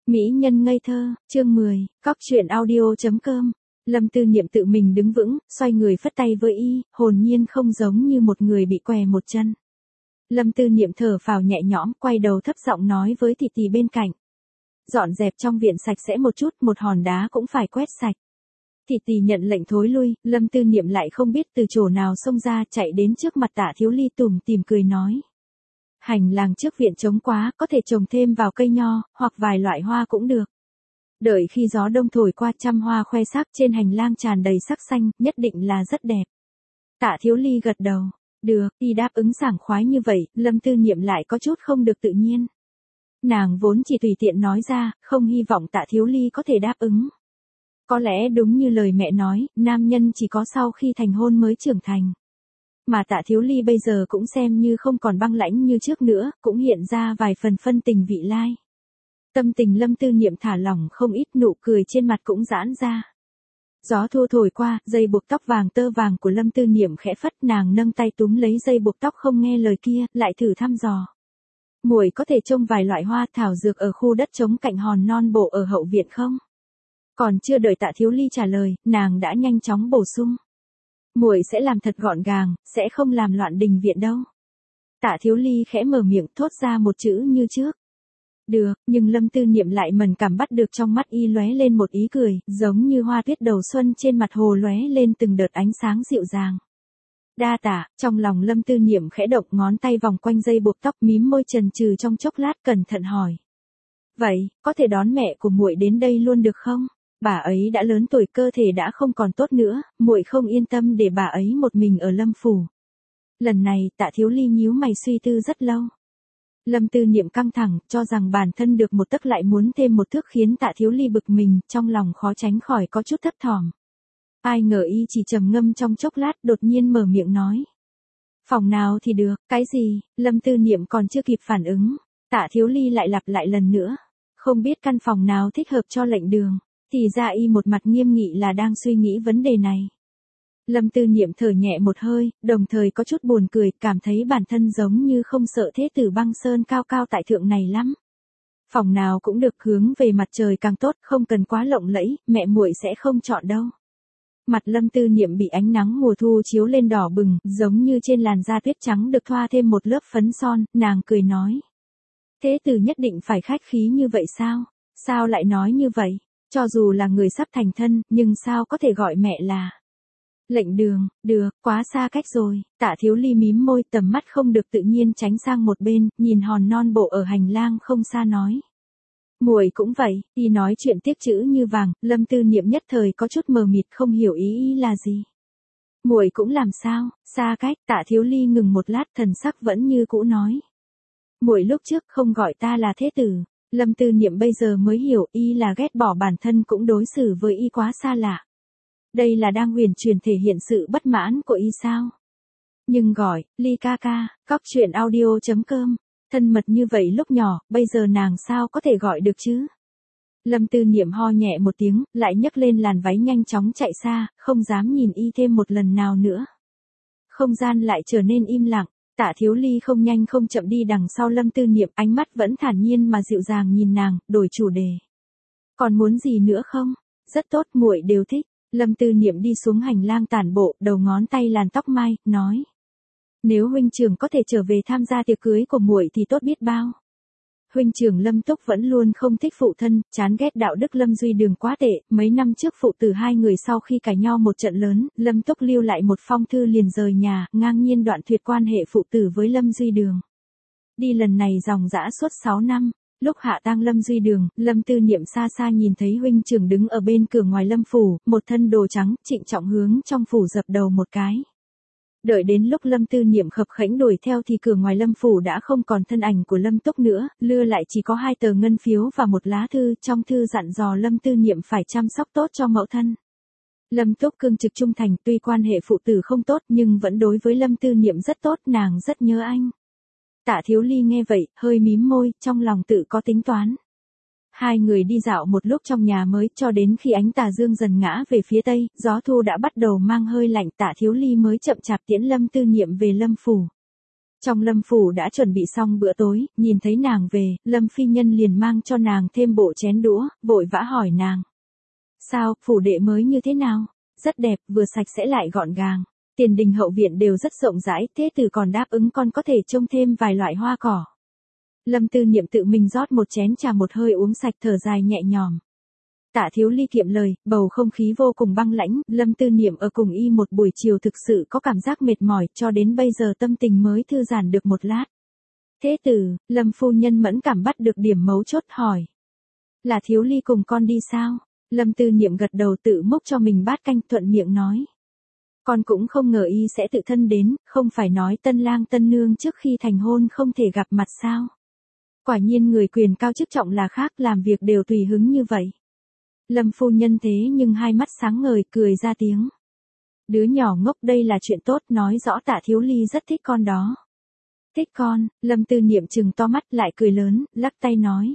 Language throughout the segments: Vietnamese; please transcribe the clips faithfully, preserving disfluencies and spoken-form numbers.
Mỹ nhân ngây thơ, chương mười, cóc truyện audio.com. Lâm Tư Niệm tự mình đứng vững, xoay người phất tay với y, hồn nhiên không giống như một người bị què một chân. Lâm Tư Niệm thở phào nhẹ nhõm, quay đầu thấp giọng nói với Tỷ Tỷ bên cạnh. Dọn dẹp trong viện sạch sẽ một chút, một hòn đá cũng phải quét sạch. Tỷ Tỷ nhận lệnh thối lui, Lâm Tư Niệm lại không biết từ chỗ nào xông ra, chạy đến trước mặt Tạ Thiếu Ly tủm tỉm cười nói. Hành lang trước viện trống quá, có thể trồng thêm vào cây nho, hoặc vài loại hoa cũng được. Đợi khi gió đông thổi qua, trăm hoa khoe sắc trên hành lang tràn đầy sắc xanh, nhất định là rất đẹp. Tạ Thiếu Ly gật đầu. Được, y đáp ứng sảng khoái như vậy, Lâm Tư Niệm lại có chút không được tự nhiên. Nàng vốn chỉ tùy tiện nói ra, không hy vọng Tạ Thiếu Ly có thể đáp ứng. Có lẽ đúng như lời mẹ nói, nam nhân chỉ có sau khi thành hôn mới trưởng thành. Mà Tạ Thiếu Ly bây giờ cũng xem như không còn băng lãnh như trước nữa, cũng hiện ra vài phần phân tình vị lai. Tâm tình Lâm Tư Niệm thả lỏng không ít, nụ cười trên mặt cũng giãn ra. Gió thu thổi qua, dây buộc tóc vàng tơ vàng của Lâm Tư Niệm khẽ phất, nàng nâng tay túm lấy dây buộc tóc không nghe lời kia, lại thử thăm dò. Muội có thể trông vài loại hoa thảo dược ở khu đất trống cạnh hòn non bộ ở hậu viện không? Còn chưa đợi Tạ Thiếu Ly trả lời, nàng đã nhanh chóng bổ sung. Muội sẽ làm thật gọn gàng, sẽ không làm loạn đình viện đâu. Tạ Thiếu Ly khẽ mở miệng thốt ra một chữ như trước. Được, nhưng Lâm Tư Niệm lại mẫn cảm bắt được trong mắt y lóe lên một ý cười, giống như hoa tuyết đầu xuân trên mặt hồ lóe lên từng đợt ánh sáng dịu dàng. Đa tạ, trong lòng Lâm Tư Niệm khẽ động, ngón tay vòng quanh dây buộc tóc, mím môi chần chừ trong chốc lát, cẩn thận hỏi. Vậy, có thể đón mẹ của muội đến đây luôn được không? Bà ấy đã lớn tuổi, cơ thể đã không còn tốt nữa, muội không yên tâm để bà ấy một mình ở Lâm phủ. Lần này, Tạ Thiếu Ly nhíu mày suy tư rất lâu. Lâm Tư Niệm căng thẳng, cho rằng bản thân được một tấc lại muốn thêm một thước, khiến Tạ Thiếu Ly bực mình, trong lòng khó tránh khỏi có chút thấp thỏm. Ai ngờ y chỉ trầm ngâm trong chốc lát, đột nhiên mở miệng nói. Phòng nào thì được, cái gì? Lâm Tư Niệm còn chưa kịp phản ứng, Tạ Thiếu Ly lại lặp lại lần nữa. Không biết căn phòng nào thích hợp cho lệnh đường. Thì ra y một mặt nghiêm nghị là đang suy nghĩ vấn đề này. Lâm Tư Niệm thở nhẹ một hơi, đồng thời có chút buồn cười, cảm thấy bản thân giống như không sợ thế tử băng sơn cao cao tại thượng này lắm. Phòng nào cũng được, hướng về mặt trời càng tốt, không cần quá lộng lẫy, mẹ muội sẽ không chọn đâu. Mặt Lâm Tư Niệm bị ánh nắng mùa thu chiếu lên đỏ bừng, giống như trên làn da tuyết trắng được thoa thêm một lớp phấn son, nàng cười nói. Thế tử nhất định phải khách khí như vậy sao? Sao lại nói như vậy? Cho dù là người sắp thành thân, nhưng sao có thể gọi mẹ là lệnh đường, được, quá xa cách rồi. Tạ Thiếu Ly mím môi, tầm mắt không được tự nhiên tránh sang một bên, nhìn hòn non bộ ở hành lang không xa nói. Muội cũng vậy, y nói chuyện tiếc chữ như vàng, Lâm Tư Niệm nhất thời có chút mờ mịt, không hiểu ý y là gì. Muội cũng làm sao, xa cách? Tạ Thiếu Ly ngừng một lát, thần sắc vẫn như cũ nói. Muội lúc trước không gọi ta là thế tử. Lâm Tư Niệm bây giờ mới hiểu y là ghét bỏ bản thân cũng đối xử với y quá xa lạ. Đây là đang huyền truyền thể hiện sự bất mãn của y sao? Nhưng gọi, Ly ca ca, cóc truyện audio.com, thân mật như vậy lúc nhỏ, bây giờ nàng sao có thể gọi được chứ? Lâm Tư Niệm ho nhẹ một tiếng, lại nhấc lên làn váy nhanh chóng chạy xa, không dám nhìn y thêm một lần nào nữa. Không gian lại trở nên im lặng. Tạ Thiếu Ly không nhanh không chậm đi đằng sau Lâm Tư Niệm, ánh mắt vẫn thản nhiên mà dịu dàng nhìn nàng, đổi chủ đề. Còn muốn gì nữa không? Rất tốt, muội đều thích. Lâm Tư Niệm đi xuống hành lang tản bộ, đầu ngón tay làn tóc mai, nói. Nếu huynh trưởng có thể trở về tham gia tiệc cưới của muội thì tốt biết bao. Huynh trưởng Lâm Túc vẫn luôn không thích phụ thân, chán ghét đạo đức Lâm Duy Đường quá tệ, mấy năm trước phụ tử hai người sau khi cãi nhau một trận lớn, Lâm Túc lưu lại một phong thư liền rời nhà, ngang nhiên đoạn tuyệt quan hệ phụ tử với Lâm Duy Đường. Đi lần này dòng dã suốt sáu năm, lúc hạ tang Lâm Duy Đường, Lâm Tư Niệm xa xa nhìn thấy huynh trưởng đứng ở bên cửa ngoài Lâm phủ, một thân đồ trắng, trịnh trọng hướng trong phủ dập đầu một cái. Đợi đến lúc Lâm Tư Niệm khập khẽnh đuổi theo thì cửa ngoài Lâm phủ đã không còn thân ảnh của Lâm Túc nữa, lưa lại chỉ có hai tờ ngân phiếu và một lá thư, trong thư dặn dò Lâm Tư Niệm phải chăm sóc tốt cho mẫu thân. Lâm Túc cương trực trung thành, tuy quan hệ phụ tử không tốt nhưng vẫn đối với Lâm Tư Niệm rất tốt, nàng rất nhớ anh. Tạ Thiếu Ly nghe vậy, hơi mím môi, trong lòng tự có tính toán. Hai người đi dạo một lúc trong nhà mới, cho đến khi ánh tà dương dần ngã về phía tây, gió thu đã bắt đầu mang hơi lạnh, Tạ Thiếu Ly mới chậm chạp tiễn Lâm Tư Niệm về Lâm phủ. Trong Lâm phủ đã chuẩn bị xong bữa tối, nhìn thấy nàng về, Lâm phi nhân liền mang cho nàng thêm bộ chén đũa, vội vã hỏi nàng. Sao, phủ đệ mới như thế nào? Rất đẹp, vừa sạch sẽ lại gọn gàng. Tiền đình hậu viện đều rất rộng rãi, thế tử còn đáp ứng con có thể trông thêm vài loại hoa cỏ. Lâm Tư Niệm tự mình rót một chén trà một hơi uống sạch, thở dài nhẹ nhõm. Tạ Thiếu Ly kiệm lời, bầu không khí vô cùng băng lãnh, Lâm Tư Niệm ở cùng y một buổi chiều thực sự có cảm giác mệt mỏi, cho đến bây giờ tâm tình mới thư giãn được một lát. Thế tử, Lâm phu nhân mẫn cảm bắt được điểm mấu chốt hỏi. Là Thiếu Ly cùng con đi sao? Lâm Tư Niệm gật đầu tự múc cho mình bát canh, thuận miệng nói. Con cũng không ngờ y sẽ tự thân đến, không phải nói tân lang tân nương trước khi thành hôn không thể gặp mặt sao? Quả nhiên người quyền cao chức trọng là khác, làm việc đều tùy hứng như vậy. Lâm phu nhân thế nhưng hai mắt sáng ngời cười ra tiếng. Đứa nhỏ ngốc, đây là chuyện tốt, nói rõ Tạ Thiếu Ly rất thích con đó. Thích con, Lâm Tư Niệm trừng to mắt lại cười lớn, lắc tay nói.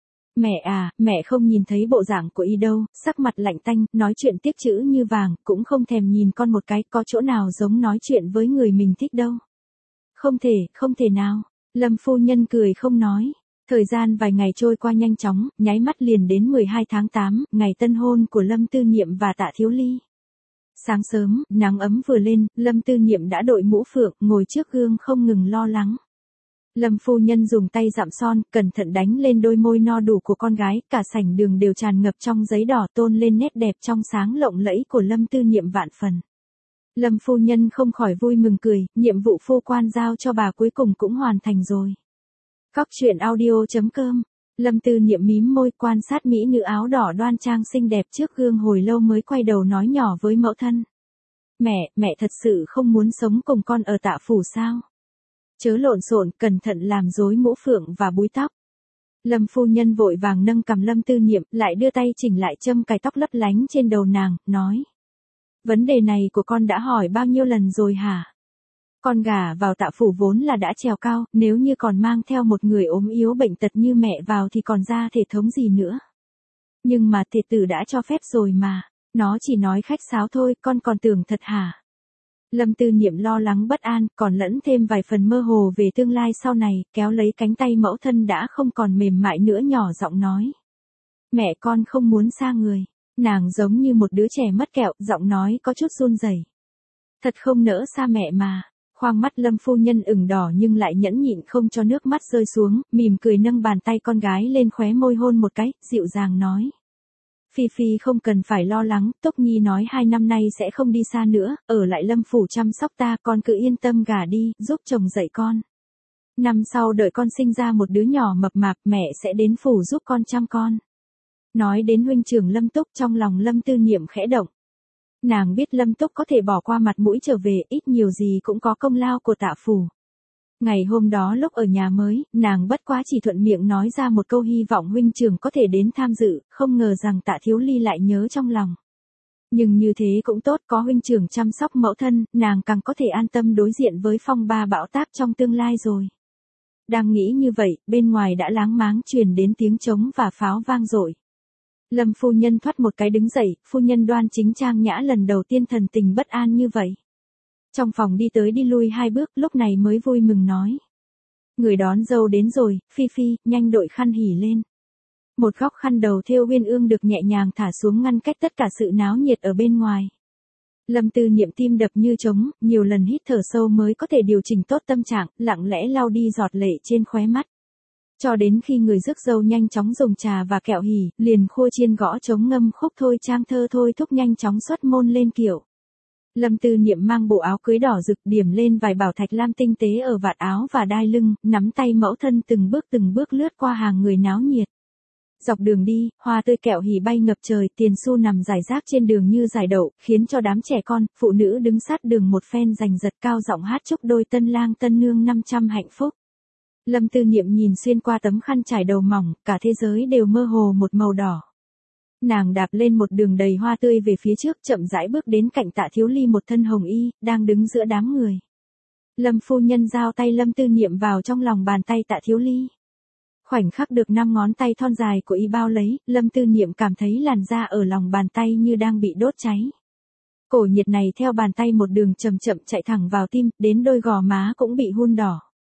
Mẹ à, mẹ không nhìn thấy bộ dạng của y đâu, sắc mặt lạnh tanh, nói chuyện tiếc chữ như vàng, cũng không thèm nhìn con một cái, có chỗ nào giống nói chuyện với người mình thích đâu. Không thể, không thể nào. Lâm phu nhân cười không nói. Thời gian vài ngày trôi qua nhanh chóng, nháy mắt liền đến mười hai tháng tám, ngày tân hôn của Lâm Tư Niệm và Tạ Thiếu Ly. Sáng sớm, nắng ấm vừa lên, Lâm Tư Niệm đã đội mũ phượng, ngồi trước gương không ngừng lo lắng. Lâm phu nhân dùng tay dặm son, cẩn thận đánh lên đôi môi no đủ của con gái, cả sảnh đường đều tràn ngập trong giấy đỏ, tôn lên nét đẹp trong sáng lộng lẫy của Lâm Tư Niệm vạn phần. Lâm phu nhân không khỏi vui mừng cười, nhiệm vụ phu quan giao cho bà cuối cùng cũng hoàn thành rồi. Góc truyện audio chấm com. Lâm Tư Niệm mím môi quan sát mỹ nữ áo đỏ đoan trang xinh đẹp trước gương hồi lâu mới quay đầu nói nhỏ với mẫu thân. Mẹ, mẹ thật sự không muốn sống cùng con ở Tạ phủ sao? Chớ lộn xộn, cẩn thận làm rối mũ phượng và búi tóc. Lâm phu nhân vội vàng nâng cằm Lâm Tư Niệm, lại đưa tay chỉnh lại châm cài tóc lấp lánh trên đầu nàng, nói. Vấn đề này của con đã hỏi bao nhiêu lần rồi hả? Con gả vào Tạ phủ vốn là đã trèo cao, nếu như còn mang theo một người ốm yếu bệnh tật như mẹ vào thì còn ra thể thống gì nữa. Nhưng mà thể tử đã cho phép rồi mà, nó chỉ nói khách sáo thôi, con còn tưởng thật hả? Lâm Tư Niệm lo lắng bất an, còn lẫn thêm vài phần mơ hồ về tương lai sau này, kéo lấy cánh tay mẫu thân đã không còn mềm mại nữa nhỏ giọng nói. Mẹ con không muốn xa người. Nàng giống như một đứa trẻ mất kẹo, giọng nói có chút run rẩy. Thật không nỡ xa mẹ mà. Khoang mắt Lâm phu nhân ửng đỏ nhưng lại nhẫn nhịn không cho nước mắt rơi xuống, mỉm cười nâng bàn tay con gái lên khóe môi hôn một cái, dịu dàng nói. Phi Phi không cần phải lo lắng, Túc Nhi nói hai năm nay sẽ không đi xa nữa, ở lại Lâm phủ chăm sóc ta, con cứ yên tâm gả đi, giúp chồng dạy con. Năm sau đợi con sinh ra một đứa nhỏ mập mạp, mẹ sẽ đến phủ giúp con chăm con. Nói đến huynh trưởng Lâm Túc, trong lòng Lâm Tư Niệm khẽ động. Nàng biết Lâm Túc có thể bỏ qua mặt mũi trở về, ít nhiều gì cũng có công lao của Tạ phủ. Ngày hôm đó lúc ở nhà mới, nàng bất quá chỉ thuận miệng nói ra một câu hy vọng huynh trưởng có thể đến tham dự, không ngờ rằng Tạ Thiếu Ly lại nhớ trong lòng. Nhưng như thế cũng tốt, có huynh trưởng chăm sóc mẫu thân, nàng càng có thể an tâm đối diện với phong ba bão táp trong tương lai rồi. Đang nghĩ như vậy, bên ngoài đã láng máng truyền đến tiếng trống và pháo vang dội. Lâm phu nhân thoát một cái đứng dậy, phu nhân đoan chính trang nhã lần đầu tiên thần tình bất an như vậy. Trong phòng đi tới đi lui hai bước, lúc này mới vui mừng nói. Người đón dâu đến rồi, Phi Phi, nhanh đội khăn hỉ lên. Một góc khăn đầu thêu uyên ương được nhẹ nhàng thả xuống ngăn cách tất cả sự náo nhiệt ở bên ngoài. Lâm Tư Niệm tim đập như trống, nhiều lần hít thở sâu mới có thể điều chỉnh tốt tâm trạng, lặng lẽ lau đi giọt lệ trên khóe mắt. Cho đến khi người rước dâu nhanh chóng dùng trà và kẹo hỉ, liền khua chiên gõ trống ngâm khúc thôi trang thơ thôi thúc nhanh chóng xuất môn lên kiệu. Lâm Tư Niệm mang bộ áo cưới đỏ rực điểm lên vài bảo thạch lam tinh tế ở vạt áo và đai lưng, nắm tay mẫu thân từng bước từng bước lướt qua hàng người náo nhiệt. Dọc đường đi, hoa tươi kẹo hỉ bay ngập trời, tiền xu nằm rải rác trên đường như giải đậu, khiến cho đám trẻ con, phụ nữ đứng sát đường một phen giành giật cao giọng hát chúc đôi tân lang tân nương năm trăm hạnh phúc. Lâm Tư Niệm nhìn xuyên qua tấm khăn trải đầu mỏng, cả thế giới đều mơ hồ một màu đỏ. Nàng đạp lên một đường đầy hoa tươi về phía trước, chậm rãi bước đến cạnh Tạ Thiếu Ly một thân hồng y, đang đứng giữa đám người. Lâm phu nhân giao tay Lâm Tư Niệm vào trong lòng bàn tay Tạ Thiếu Ly. Khoảnh khắc được năm ngón tay thon dài của y bao lấy, Lâm Tư Niệm cảm thấy làn da ở lòng bàn tay như đang bị đốt cháy. Cổ nhiệt này theo bàn tay một đường chậm chậm chạy thẳng vào tim, đến đôi gò má cũng bị hun đỏ.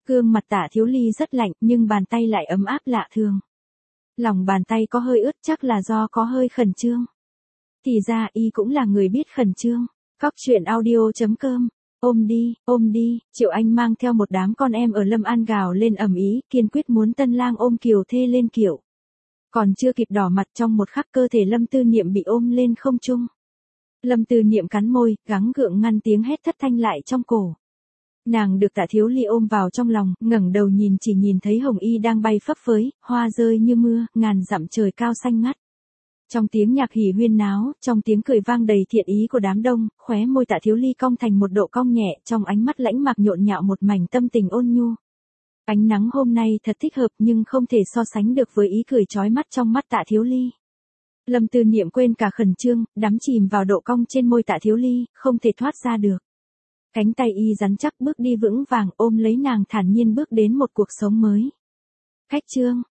Gương mặt Tạ Thiếu Ly rất lạnh nhưng bàn tay lại ấm áp lạ thường. Lòng bàn tay có hơi ướt chắc là do có hơi khẩn trương. Thì ra y cũng là người biết khẩn trương. Cóc truyện audio chấm com. Ôm đi, ôm đi, Triệu Anh mang theo một đám con em ở Lâm An gào lên ầm ĩ, kiên quyết muốn Tân Lang ôm Kiều Thê lên kiệu. Còn chưa kịp đỏ mặt trong một khắc cơ thể Lâm Tư Niệm bị ôm lên không trung. Lâm Tư Niệm cắn môi, gắng gượng ngăn tiếng hét thất thanh lại trong cổ. Nàng được Tạ Thiếu Ly ôm vào trong lòng, ngẩng đầu nhìn chỉ nhìn thấy hồng y đang bay phấp phới, hoa rơi như mưa, ngàn dặm trời cao xanh ngắt. Trong tiếng nhạc hỉ huyên náo, trong tiếng cười vang đầy thiện ý của đám đông, khóe môi Tạ Thiếu Ly cong thành một độ cong nhẹ, trong ánh mắt lãnh mạc nhộn nhạo một mảnh tâm tình ôn nhu. Ánh nắng hôm nay thật thích hợp nhưng không thể so sánh được với ý cười chói mắt trong mắt Tạ Thiếu Ly. Lâm Tư Niệm quên cả khẩn trương, đắm chìm vào độ cong trên môi Tạ Thiếu Ly, không thể thoát ra được. Cánh tay y rắn chắc bước đi vững vàng ôm lấy nàng thản nhiên bước đến một cuộc sống mới. Khách trương,